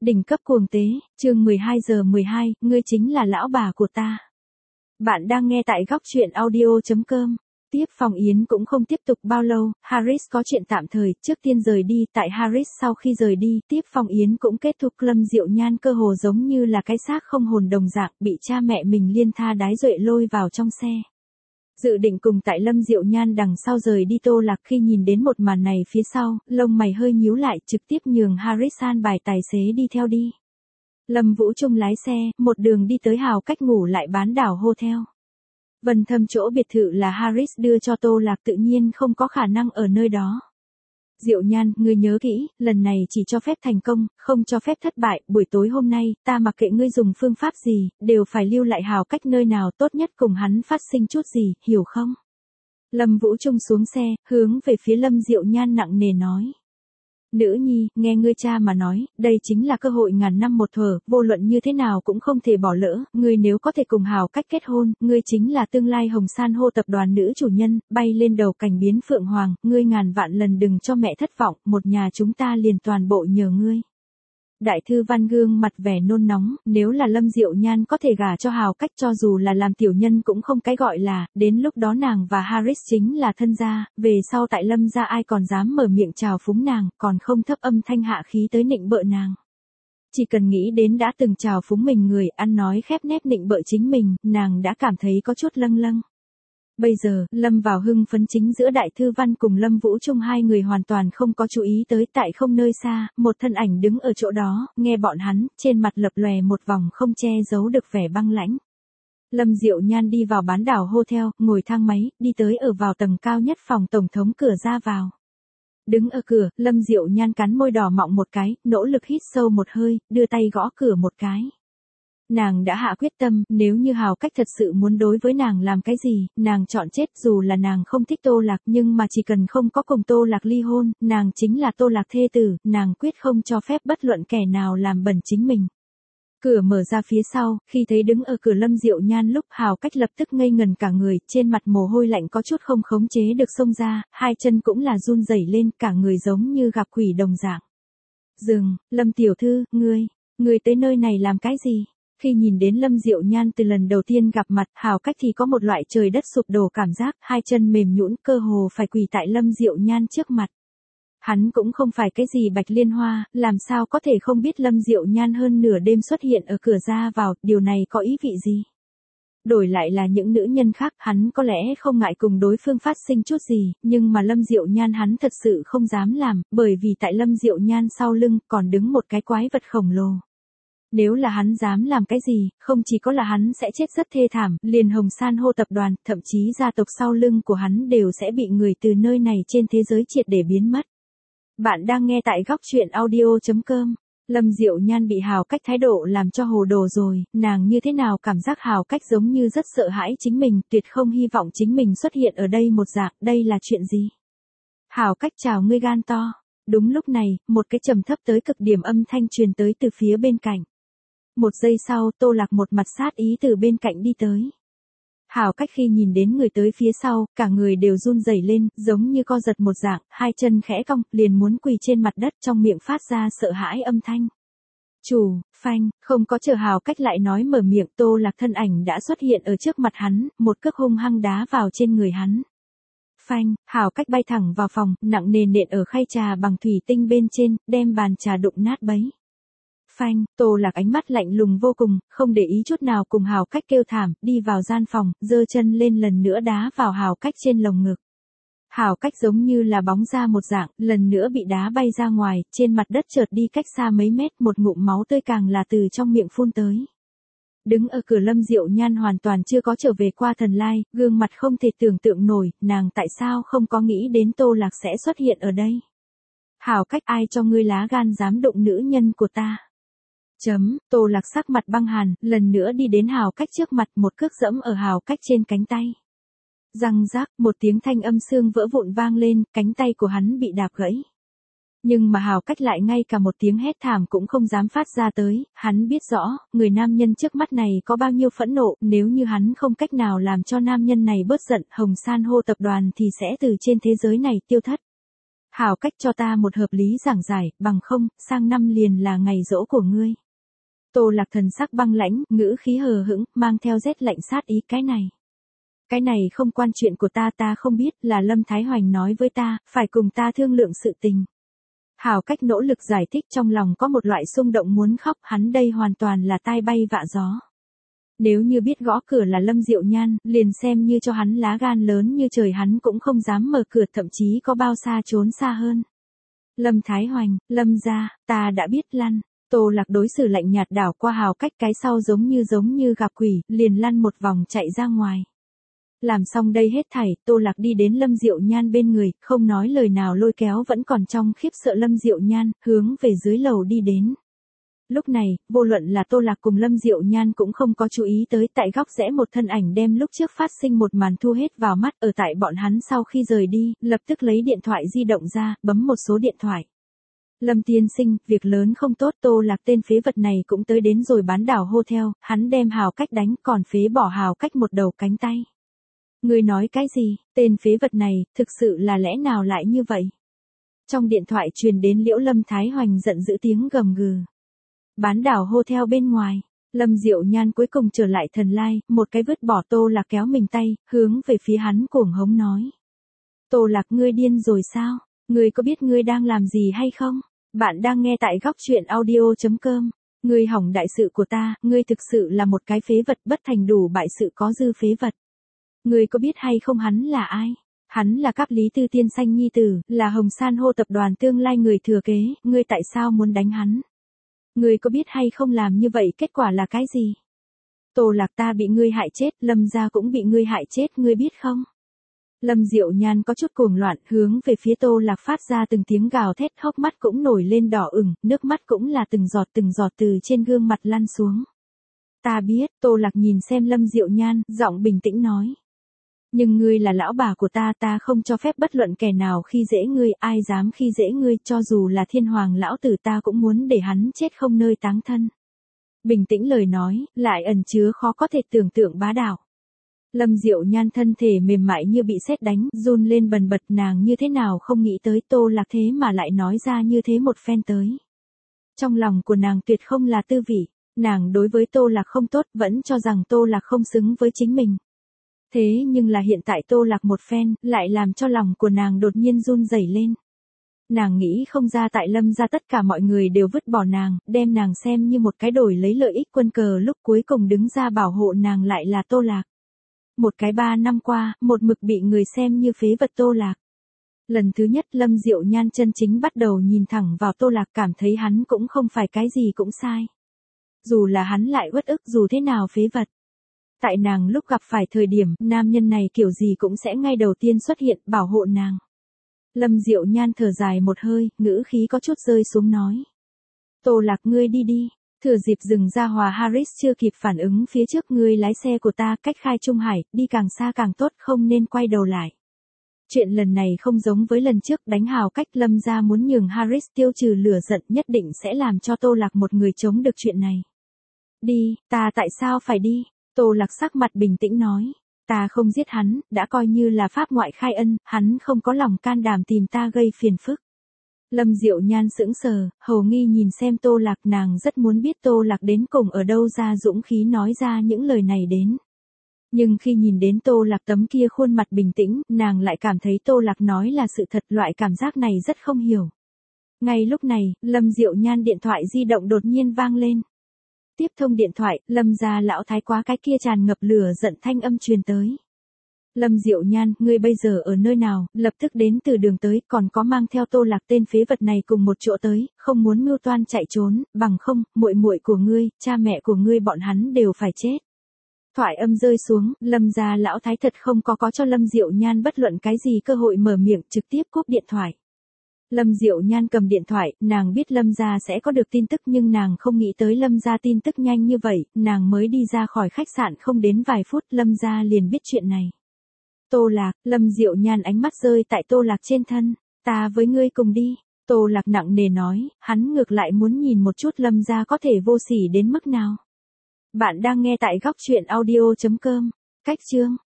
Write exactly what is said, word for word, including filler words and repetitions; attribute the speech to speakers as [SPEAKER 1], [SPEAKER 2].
[SPEAKER 1] Đỉnh cấp cuồng tế, chương mười hai giờ mười hai, ngươi chính là lão bà của ta. Bạn đang nghe tại góc truyện audio chấm com. Tiếp Phong Yến cũng không tiếp tục bao lâu, Harris có chuyện tạm thời, trước tiên rời đi, tại Harris sau khi rời đi, Tiếp Phong Yến cũng kết thúc. Lâm Diệu Nhan cơ hồ giống như là cái xác không hồn đồng dạng, bị cha mẹ mình liên tha đái duệ lôi vào trong xe. Dự định cùng tại Lâm Diệu Nhan đằng sau rời đi. Tô Lạc khi nhìn đến một màn này phía sau, lông mày hơi nhíu lại, trực tiếp nhường Harris an bài tài xế đi theo đi. Lâm Vũ Trung lái xe, một đường đi tới Hào Cách ngủ lại bán đảo hotel. Vân Thâm chỗ biệt thự là Harris đưa cho Tô Lạc, tự nhiên không có khả năng ở nơi đó. Diệu Nhan, ngươi nhớ kỹ, lần này chỉ cho phép thành công, không cho phép thất bại. Buổi tối hôm nay, ta mặc kệ ngươi dùng phương pháp gì, đều phải lưu lại Hào Cách nơi nào tốt nhất cùng hắn phát sinh chút gì, hiểu không? Lâm Vũ Trung xuống xe, hướng về phía Lâm Diệu Nhan nặng nề nói. Nữ nhi, nghe ngươi cha mà nói, đây chính là cơ hội ngàn năm một thở, vô luận như thế nào cũng không thể bỏ lỡ. Ngươi nếu có thể cùng Hào Cách kết hôn, ngươi chính là tương lai Hồng San hô tập đoàn nữ chủ nhân, bay lên đầu cành biến phượng hoàng. Ngươi ngàn vạn lần đừng cho mẹ thất vọng, một nhà chúng ta liền toàn bộ nhờ ngươi. Đại thư Văn gương mặt vẻ nôn nóng, nếu là Lâm Diệu Nhan có thể gả cho Hào Cách, cho dù là làm tiểu nhân cũng không cái gọi là, đến lúc đó nàng và Harris chính là thân gia, về sau tại Lâm gia ai còn dám mở miệng chào phúng nàng, còn không thấp âm thanh hạ khí tới nịnh bợ nàng. Chỉ cần nghĩ đến đã từng chào phúng mình người, ăn nói khép nép nịnh bợ chính mình, nàng đã cảm thấy có chút lâng lâng. Bây giờ, Lâm vào hưng phấn chính giữa Đại Thư Văn cùng Lâm Vũ Trung hai người hoàn toàn không có chú ý tới. Tại không nơi xa, một thân ảnh đứng ở chỗ đó, nghe bọn hắn, trên mặt lập lòe một vòng không che giấu được vẻ băng lãnh. Lâm Diệu Nhan đi vào bán đảo hotel, ngồi thang máy, đi tới ở vào tầng cao nhất phòng tổng thống cửa ra vào. Đứng ở cửa, Lâm Diệu Nhan cắn môi đỏ mọng một cái, nỗ lực hít sâu một hơi, đưa tay gõ cửa một cái. Nàng đã hạ quyết tâm, nếu như Hào Cách thật sự muốn đối với nàng làm cái gì, nàng chọn chết. Dù là nàng không thích Tô Lạc, nhưng mà chỉ cần không có cùng Tô Lạc ly hôn, nàng chính là Tô Lạc thê tử, nàng quyết không cho phép bất luận kẻ nào làm bẩn chính mình. Cửa mở ra phía sau, khi thấy đứng ở cửa Lâm Diệu Nhan lúc Hào Cách lập tức ngây ngần cả người, trên mặt mồ hôi lạnh có chút không khống chế được xông ra, hai chân cũng là run rẩy lên, cả người giống như gặp quỷ đồng dạng. Dừng, Lâm tiểu thư, ngươi, ngươi tới nơi này làm cái gì? Khi nhìn đến Lâm Diệu Nhan từ lần đầu tiên gặp mặt, Hào Cách thì có một loại trời đất sụp đổ cảm giác, hai chân mềm nhũn, cơ hồ phải quỳ tại Lâm Diệu Nhan trước mặt. Hắn cũng không phải cái gì Bạch Liên Hoa, làm sao có thể không biết Lâm Diệu Nhan hơn nửa đêm xuất hiện ở cửa ra vào, điều này có ý vị gì? Đổi lại là những nữ nhân khác, hắn có lẽ không ngại cùng đối phương phát sinh chút gì, nhưng mà Lâm Diệu Nhan hắn thật sự không dám làm, bởi vì tại Lâm Diệu Nhan sau lưng còn đứng một cái quái vật khổng lồ. Nếu là hắn dám làm cái gì, không chỉ có là hắn sẽ chết rất thê thảm, liền Hồng San hô tập đoàn, thậm chí gia tộc sau lưng của hắn đều sẽ bị người từ nơi này trên thế giới triệt để biến mất. Bạn đang nghe tại góc truyện audio chấm com. Lâm Diệu Nhan bị Hào Cách thái độ làm cho hồ đồ rồi, nàng như thế nào cảm giác Hào Cách giống như rất sợ hãi chính mình, tuyệt không hy vọng chính mình xuất hiện ở đây một dạng, đây là chuyện gì? Hào Cách chào ngươi gan to. Đúng lúc này, một cái trầm thấp tới cực điểm âm thanh truyền tới từ phía bên cạnh. Một giây sau, Tô Lạc một mặt sát ý từ bên cạnh đi tới. Hào Cách khi nhìn đến người tới phía sau, cả người đều run rẩy lên, giống như co giật một dạng, hai chân khẽ cong, liền muốn quỳ trên mặt đất, trong miệng phát ra sợ hãi âm thanh. Chủ, phanh, không có chờ Hào Cách lại nói mở miệng, Tô Lạc thân ảnh đã xuất hiện ở trước mặt hắn, một cước hung hăng đá vào trên người hắn. Phanh, Hào Cách bay thẳng vào phòng, nặng nề nện ở khay trà bằng thủy tinh bên trên, đem bàn trà đụng nát bấy. Phanh, Tô Lạc ánh mắt lạnh lùng vô cùng, không để ý chút nào cùng Hào Cách kêu thảm, đi vào gian phòng, giơ chân lên lần nữa đá vào Hào Cách trên lồng ngực. Hào Cách giống như là bóng ra một dạng, lần nữa bị đá bay ra ngoài, trên mặt đất chợt đi cách xa mấy mét, một ngụm máu tươi càng là từ trong miệng phun tới. Đứng ở cửa Lâm Diệu Nhan hoàn toàn chưa có trở về qua thần lai, gương mặt không thể tưởng tượng nổi, nàng tại sao không có nghĩ đến Tô Lạc sẽ xuất hiện ở đây. Hào Cách, ai cho ngươi lá gan dám đụng nữ nhân của ta? Chấm, Tô Lạc sắc mặt băng hàn, lần nữa đi đến Hào Cách trước mặt, một cước dẫm ở Hào Cách trên cánh tay. Răng rác, một tiếng thanh âm xương vỡ vụn vang lên, cánh tay của hắn bị đạp gãy. Nhưng mà Hào Cách lại ngay cả một tiếng hét thảm cũng không dám phát ra tới, hắn biết rõ, người nam nhân trước mắt này có bao nhiêu phẫn nộ, nếu như hắn không cách nào làm cho nam nhân này bớt giận, Hồng San hô tập đoàn thì sẽ từ trên thế giới này tiêu thất. Hảo Cách cho ta một hợp lý giảng giải, bằng không, sang năm liền là ngày giỗ của ngươi. Tô Lạc thần sắc băng lãnh, ngữ khí hờ hững, mang theo rét lạnh sát ý. Cái này. Cái này không quan chuyện của ta, ta không biết, là Lâm Thái Hoành nói với ta, phải cùng ta thương lượng sự tình. Hảo Cách nỗ lực giải thích, trong lòng có một loại xung động muốn khóc, hắn đây hoàn toàn là tai bay vạ gió. Nếu như biết gõ cửa là Lâm Diệu Nhan, liền xem như cho hắn lá gan lớn như trời hắn cũng không dám mở cửa, thậm chí có bao xa trốn xa hơn. Lâm Thái Hoành, Lâm gia, ta đã biết lăn. Tô Lạc đối xử lạnh nhạt đảo qua Hảo Cách cái sau giống như giống như gặp quỷ, liền lăn một vòng chạy ra ngoài. Làm xong đây hết thảy, Tô Lạc đi đến Lâm Diệu Nhan bên người, không nói lời nào lôi kéo vẫn còn trong khiếp sợ Lâm Diệu Nhan, hướng về dưới lầu đi đến. Lúc này, vô luận là Tô Lạc cùng Lâm Diệu Nhan cũng không có chú ý tới, tại góc rẽ một thân ảnh đem lúc trước phát sinh một màn thu hết vào mắt. Ở tại bọn hắn sau khi rời đi, lập tức lấy điện thoại di động ra, bấm một số điện thoại. Lâm tiên sinh, việc lớn không tốt, Tô Lạc tên phế vật này cũng tới đến rồi bán đảo hotel, hắn đem Hảo Cách đánh, còn phế bỏ Hảo Cách một đầu cánh tay. Ngươi nói cái gì, tên phế vật này, thực sự là lẽ nào lại như vậy? Trong điện thoại truyền đến Liễu Lâm Thái Hoành giận dữ tiếng gầm gừ. Bán đảo hotel bên ngoài, Lâm Diệu Nhan cuối cùng trở lại thần lai, một cái vứt bỏ Tô Lạc kéo mình tay, hướng về phía hắn cuồng hống nói. Tô Lạc, ngươi điên rồi sao? Ngươi có biết ngươi đang làm gì hay không? Bạn đang nghe tại góc truyện audio chấm com. Ngươi hỏng đại sự của ta, ngươi thực sự là một cái phế vật, bất thành đủ bại sự có dư phế vật. Ngươi có biết hay không hắn là ai? Hắn là Cáp Lý Tư tiên sanh nhi tử, là Hồng San hô tập đoàn tương lai người thừa kế, ngươi tại sao muốn đánh hắn? Ngươi có biết hay không làm như vậy kết quả là cái gì? Tô Lạc, ta bị ngươi hại chết, Lâm gia cũng bị ngươi hại chết, ngươi biết không? Lâm Diệu Nhan có chút cuồng loạn, hướng về phía Tô Lạc phát ra từng tiếng gào thét, hốc mắt cũng nổi lên đỏ ửng, nước mắt cũng là từng giọt từng giọt từ trên gương mặt lăn xuống. Ta biết, Tô Lạc nhìn xem Lâm Diệu Nhan, giọng bình tĩnh nói. Nhưng ngươi là lão bà của ta, ta không cho phép bất luận kẻ nào khi dễ ngươi, ai dám khi dễ ngươi, cho dù là thiên hoàng lão tử ta cũng muốn để hắn chết không nơi táng thân. Bình tĩnh lời nói, lại ẩn chứa khó có thể tưởng tượng bá đạo. Lâm Diệu Nhan thân thể mềm mại như bị sét đánh, run lên bần bật, nàng như thế nào không nghĩ tới Tô Lạc thế mà lại nói ra như thế một phen tới. Trong lòng của nàng tuyệt không là tư vị, nàng đối với Tô Lạc không tốt, vẫn cho rằng Tô Lạc không xứng với chính mình. Thế nhưng là hiện tại Tô Lạc một phen, lại làm cho lòng của nàng đột nhiên run rẩy lên. Nàng nghĩ không ra tại Lâm gia tất cả mọi người đều vứt bỏ nàng, đem nàng xem như một cái đổi lấy lợi ích quân cờ, lúc cuối cùng đứng ra bảo hộ nàng lại là Tô Lạc. Một cái ba năm qua, một mực bị người xem như phế vật Tô Lạc. Lần thứ nhất Lâm Diệu Nhan chân chính bắt đầu nhìn thẳng vào Tô Lạc, cảm thấy hắn cũng không phải cái gì cũng sai. Dù là hắn lại uất ức dù thế nào phế vật. Tại nàng lúc gặp phải thời điểm, nam nhân này kiểu gì cũng sẽ ngay đầu tiên xuất hiện, bảo hộ nàng. Lâm Diệu Nhan thở dài một hơi, ngữ khí có chút rơi xuống nói. Tô Lạc, ngươi đi đi. Thừa dịp rừng ra Hòa Harris chưa kịp phản ứng phía trước, ngươi lái xe của ta cách khai Trung Hải, đi càng xa càng tốt, không nên quay đầu lại. Chuyện lần này không giống với lần trước, đánh Hảo Cách, Lâm gia muốn nhường Harris tiêu trừ lửa giận, nhất định sẽ làm cho Tô Lạc một người chống được chuyện này. Đi, ta tại sao phải đi? Tô Lạc sắc mặt bình tĩnh nói. Ta không giết hắn, đã coi như là pháp ngoại khai ân, hắn không có lòng can đảm tìm ta gây phiền phức. Lâm Diệu Nhan sững sờ, hầu nghi nhìn xem Tô Lạc, nàng rất muốn biết Tô Lạc đến cùng ở đâu ra dũng khí nói ra những lời này đến. Nhưng khi nhìn đến Tô Lạc tấm kia khuôn mặt bình tĩnh, nàng lại cảm thấy Tô Lạc nói là sự thật, loại cảm giác này rất không hiểu. Ngay lúc này, Lâm Diệu Nhan điện thoại di động đột nhiên vang lên. Tiếp thông điện thoại, Lâm gia lão thái quá cái kia tràn ngập lửa giận thanh âm truyền tới. Lâm Diệu Nhan, ngươi bây giờ ở nơi nào, lập tức đến từ đường tới, còn có mang theo Tô Lạc tên phế vật này cùng một chỗ tới, không muốn mưu toan chạy trốn, bằng không, muội muội của ngươi, cha mẹ của ngươi bọn hắn đều phải chết. Thoại âm rơi xuống, Lâm gia lão thái thật không có có cho Lâm Diệu Nhan bất luận cái gì cơ hội mở miệng, trực tiếp cúp điện thoại. Lâm Diệu Nhan cầm điện thoại, nàng biết Lâm gia sẽ có được tin tức nhưng nàng không nghĩ tới Lâm gia tin tức nhanh như vậy, nàng mới đi ra khỏi khách sạn không đến vài phút, Lâm gia liền biết chuyện này. Tô Lạc, Lâm Diệu Nhan ánh mắt rơi tại Tô Lạc trên thân, ta với ngươi cùng đi. Tô Lạc nặng nề nói, hắn ngược lại muốn nhìn một chút Lâm gia có thể vô sỉ đến mức nào. Bạn đang nghe tại góc truyện audio chấm com, cách chương.